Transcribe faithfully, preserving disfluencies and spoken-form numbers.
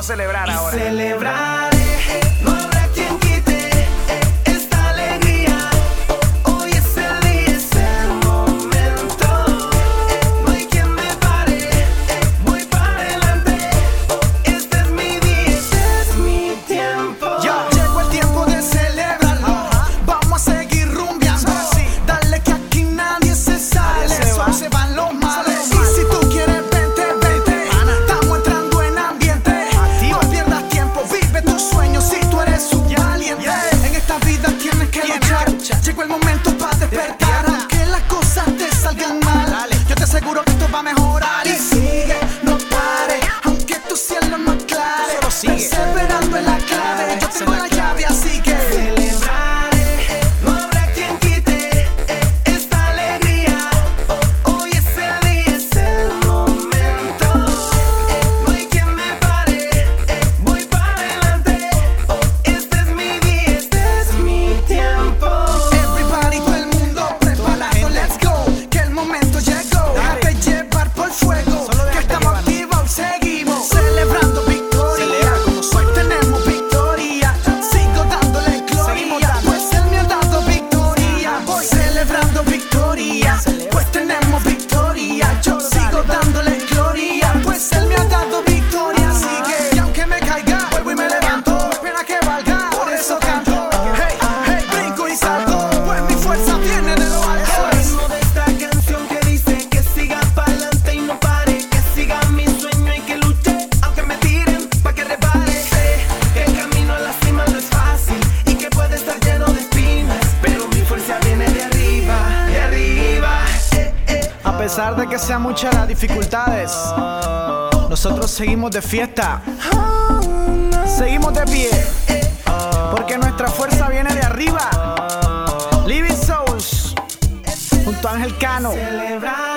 celebrar y ahora. Celebrar, no habrá quien quite esta alegría. Hoy es el día, es el momento. No hay quien me pare, voy para adelante. Este es mi día, este es mi tiempo. Ya llegó el tiempo de celebrarlo. Vamos a seguir rumbeando. Dale que aquí nadie se sale, solo se van los males. Y si tú quieres vente, vente. Estamos entrando en ambiente. No pierdas tiempo, vive tus sueños si tú eres un valiente. En esta vida tienes que luchar. Llegó el momento para despertar. Aunque las cosas te salgan mal, yo te aseguro que esto va a mejorar. Y sigue, no pare, aunque tu cielo no aclare. Perseverando en la clave, yo tengo la llave, así que Celebraré, no habrá quien quite esta alegría. Hoy es el día, es el momento. No hay quien me pare, voy para adelante. Este es mi día, este es mi tiempo. everybody, todo el mundo preparado, let's go. Que el momento llegó, déjate llevar por fuego. Que estamos activos, seguimos celebrando victoria. Hoy tenemos victoria, sigo dándole gloria. Pues él me ha dado victoria. Voy celebrando victoria, pues tenemos victoria. Yo sigo dándole gloria, pues él me ha dado victoria. Así que, y aunque me caiga, vuelvo y me levanto. No hay pena que valga, por eso canto. Hey, hey, brinco y salto, pues mi fuerza viene de lo El alto. ritmo de esta canción que dice que siga para adelante y no pare, que siga mi sueño y que luche, aunque me tiren pa' que repare. Sé que el camino a la cima no es fácil y que puede estar lleno de espinas, pero mi fuerza viene de arriba, de arriba. Eh, eh. A pesar de que sean muchas las dificultades, nosotros seguimos de fiesta. Seguimos de pie, porque nuestra fuerza viene de arriba. Living Souls, junto a Ángel Cano. Celebrar.